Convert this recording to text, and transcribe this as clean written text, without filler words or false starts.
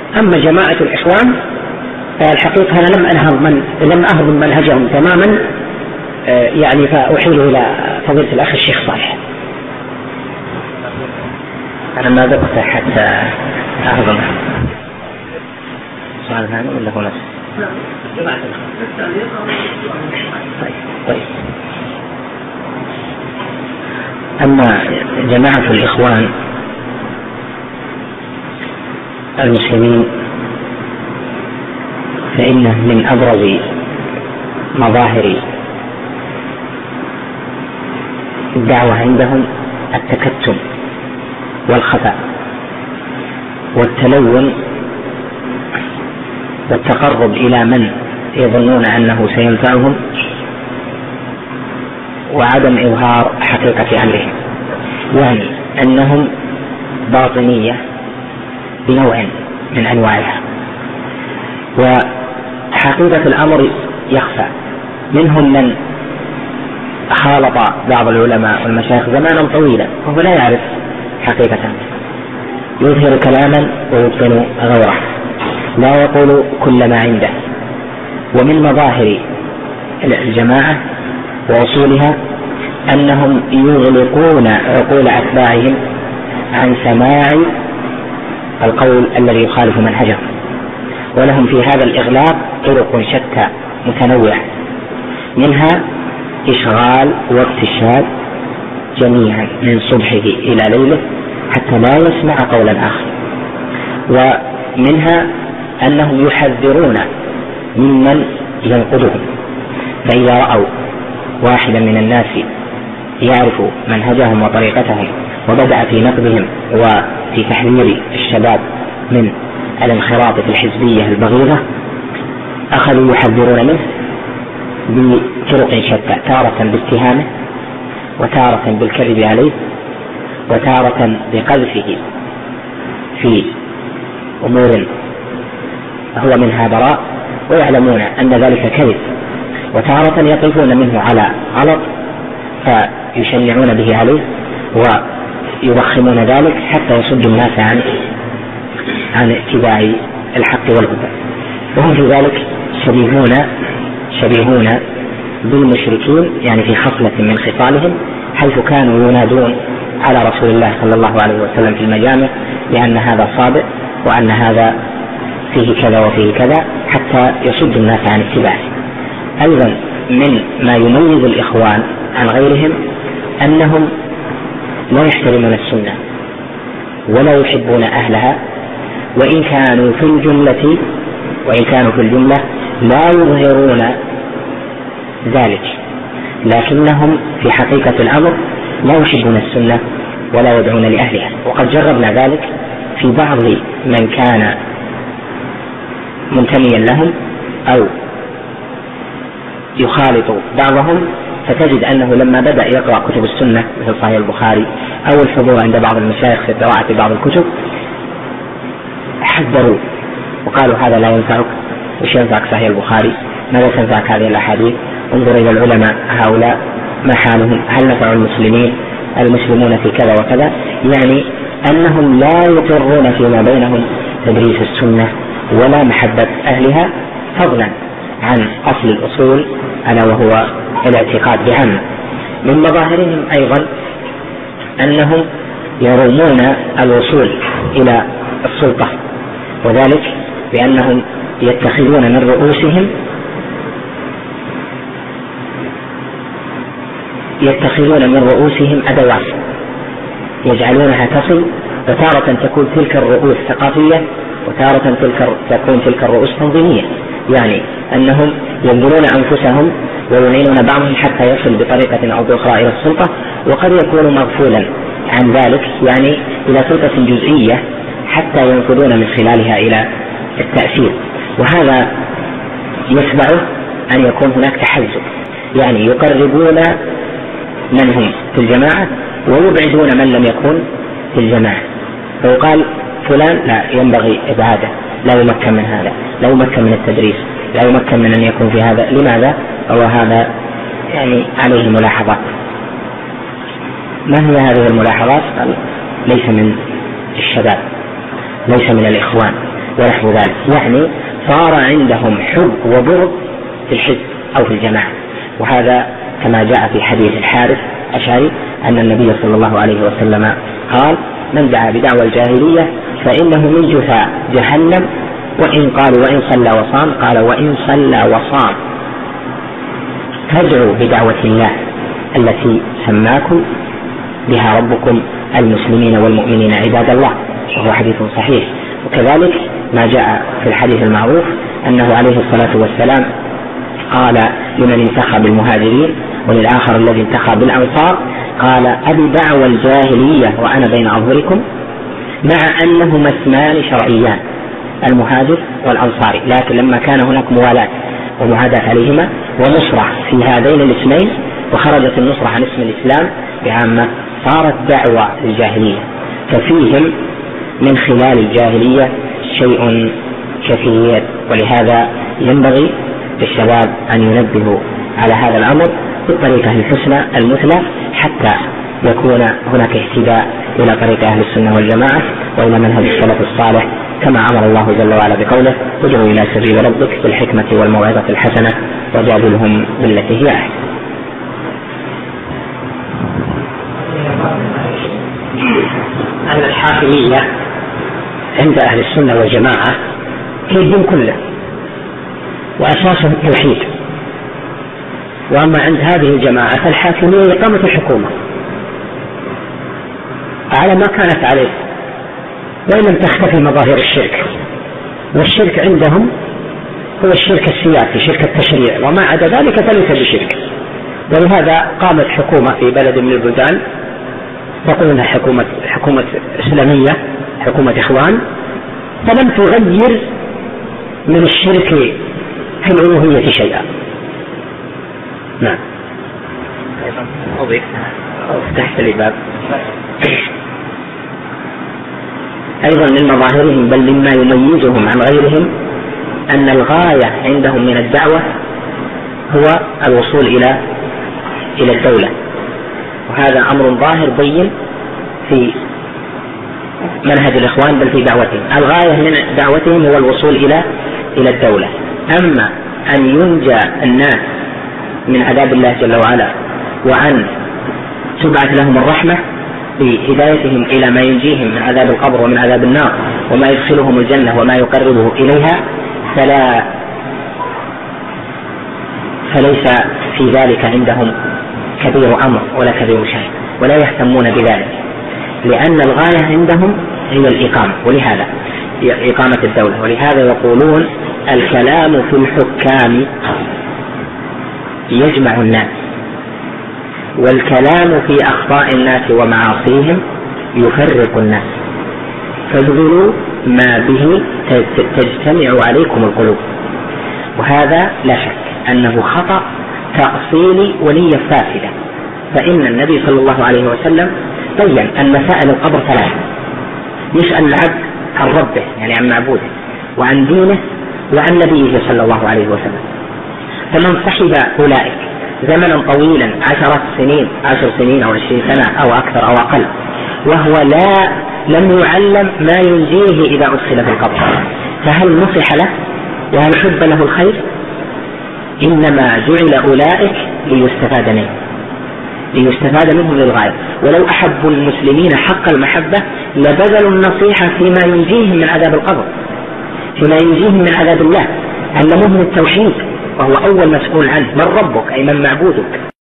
أما جماعة الإخوان فالحقيقة أنا لم أهضم منهجهم تماما، يعني فأحيل إلى فضيلة الأخ الشيخ صالح. أنا ما ذقت حتى أهضم. سؤال ثاني ولا هو نفس؟ طيب. أما جماعة الإخوان المسلمين فإنه من أبرز مظاهر الدعوة عندهم التكتم والخفاء والتلون والتقرب إلى من يظنون أنه سينفعهم، وعدم إظهار حقيقة أمرهم، يعني أنهم باطنية بنوع من أنواعها، وحقيقة الأمر يخفى. منهم من خالط بعض العلماء والمشايخ زمانا طويلا وهو لا يعرف حقيقة، يظهر كلاما ويبطن غيره، لا يقول كل ما عنده. ومن مظاهر الجماعة وأصولها أنهم يغلقون عقول أتباعهم عن سماع القول الذي يخالف منهجهم، ولهم في هذا الإغلاق طرق شتى متنوعة، منها إشغال وقت الشاب جميعا من صبحه إلى ليله حتى لا يسمع قولا آخر، ومنها أنهم يحذرون ممن ينقضهم، فإذا رأوا واحدا من الناس يعرف منهجهم وطريقتهم وبدأ في نقدهم وفي تحذير الشباب من الانخراط في الحزبية البغيضة أخذوا يحذرون منه بطرق شتى، تارة باتهامه، وتارة بالكذب عليه، وتارة بقذفه في أمور هو منها براء ويعلمون أن ذلك كذب، وتارة يقفون منه على غلط فيشنعون به عليه ويضخمون ذلك حتى يصدوا الناس عن اتباع الحق والهدى. وهم في ذلك شبيهون بالمشركين، يعني في خصلة من خصالهم، حيث كانوا ينادون على رسول الله صلى الله عليه وسلم في المجامع لأن هذا صادق وأن هذا فيه كذا وفيه كذا حتى يصد الناس عن اتباعه. أيضا من ما يميز الإخوان عن غيرهم أنهم لا يحترمون السنة ولا يحبون أهلها، وإن كانوا في الجملة لا يظهرون ذلك، لكنهم في حقيقة الأمر لا يحبون السنة ولا يدعون لأهلها. وقد جربنا ذلك في بعض من كان منتميا لهم أو يخالط بعضهم، فتجد أنه لما بدأ يقرأ كتب السنة مثل صحيح البخاري أو الحضور عند بعض المشايخ في قراءة بعض الكتب حذروا وقالوا هذا لا ينفعك، وش ينفعك صحيح البخاري؟ ماذا تنفعك هذه الأحاديث؟ انظر إلى العلماء هؤلاء ما حالهم؟ هل نفعوا المسلمون في كذا وكذا؟ يعني أنهم لا يقرون فيما بينهم تدريس السنة ولا محبة أهلها، فضلا عن أصل الأصول ألا وهو الاعتقاد بعامة. من مظاهرهم أيضا أنهم يرومون الوصول إلى السلطة، وذلك بأنهم يتخذون من رؤوسهم أدوات يجعلونها تصل، وتارة تكون تلك الرؤوس ثقافية وتارة تكون تلك الرؤوس تنظيمية، يعني أنهم ينظرون أنفسهم ويعينون بعضهم حتى يصل بطريقة أو بأخرى إلى السلطة، وقد يكون مغفولا عن ذلك يعني إلى سلطة جزئية حتى ينفذون من خلالها إلى التأثير. وهذا يتبعه أن يكون هناك تحزب، يعني يقربون من هم في الجماعة ويبعدون من لم يكن في الجماعة، فيقال فلان لا ينبغي إبعاده، لا يمكن من هذا، لا يمكن من التدريس، لا يمكن من أن يكون في هذا. لماذا؟ وهذا يعني عليه ملاحظات. ما هي هذه الملاحظات؟ قال ليس من الشباب، ليس من الإخوان، ونحو ذلك، يعني صار عندهم حب وبغض في الحزب أو في الجماعة. وهذا كما جاء في حديث الحارث الأشعري أن النبي صلى الله عليه وسلم قال: من دعا بدعوى الجاهلية فإنه من جثاء جهنم، وإن صلى وصام، قال: وإن صلى وصام. فادعوا بدعوة الله التي سماكم بها ربكم المسلمين والمؤمنين عباد الله، وهو حديث صحيح. وكذلك ما جاء في الحديث المعروف أنه عليه الصلاة والسلام قال لمن انتخب المهاجرين وللآخر الذي انتخب بالأنصار، قال: أبي دعوى الجاهلية وأنا بين أظهركم، مع أنهما اسمان شرعيان، المهاجر والأنصاري، لكن لما كان هناك موالاة ومعاداة عليهما ونصرة في هذين الاسمين، وخرجت النصرة عن اسم الإسلام بعامة، صارت دعوة الجاهلية. ففيهم من خلال الجاهلية شيء كثير، ولهذا ينبغي للشباب أن ينبهوا على هذا الأمر بالطريقة الحسنى المثلى، حتى يكون هناك اهتداء إلى طريق أهل السنة والجماعة وإلى منهج السلف الصالح، كما أمر الله جل وعلا بقوله: ادعوا إلى سبيل ربك بالحكمة والموعظة الحسنة وجادلهم بالتي هي أحسن. أن الحاكمية عند أهل السنة والجماعة هي الدين كله وأساسه التوحيد، وأما عند هذه الجماعة فالحاكمية إقامة الحكومة على ما كانت عليه، وإن لم تختفي مظاهر الشرك. والشرك عندهم هو الشرك السياسي، شرك التشريع، وما عدا ذلك فليس بشرك. ولهذا قامت حكومة في بلد من البلدان تقول انها حكومة إسلامية، حكومة إخوان، فلم تغير من الشرك في الألوهية شيئا. نعم. أضيف تحت الباب أيضا من مظاهرهم، بل مما يميزهم عن غيرهم، أن الغاية عندهم من الدعوة هو الوصول إلى الدولة، وهذا أمر ظاهر بين في منهج الإخوان بل في دعوتهم. الغاية من دعوتهم هو الوصول إلى الدولة. أما أن ينجى الناس من عذاب الله جل وعلا وأن تبعث لهم الرحمة بهدايتهم إلى ما ينجيهم من عذاب القبر ومن عذاب النار وما يدخلهم الجنة وما يقربه إليها، فليس في ذلك عندهم كبير أمر ولا كبير شيء، ولا يهتمون بذلك، لأن الغاية عندهم هي الإقامة، ولهذا إقامة الدولة. ولهذا يقولون: الكلام في الحكام يجمع الناس، والكلام في أخطاء الناس ومعاصيهم يفرق الناس، فاذكروا ما به تجتمع عليكم القلوب. وهذا لا شك أنه خطأ تأصيلي ونية فاسدة، فإن النبي صلى الله عليه وسلم بين أن مسائل القبر ثلاثة: يسأل العبد عن ربه يعني عن معبوده، وعن دينه، وعن نبيه صلى الله عليه وسلم. فمن صحب أولئك زمنا طويلا 10 سنين أو 20 سنة أو أكثر أو أقل، وهو لم يعلم ما ينجيه إذا أدخل في القبر، فهل نصح له وهل حب له الخير؟ إنما جعل أولئك ليستفاد منهم للغاية. ولو أحبوا المسلمين حق المحبة لبذلوا النصيحة فيما ينجيهم من عذاب القبر، فيما ينجيهم من عذاب الله، علموهم التوحيد وهو أول مسؤول عنه: من ربك أي من معبودك.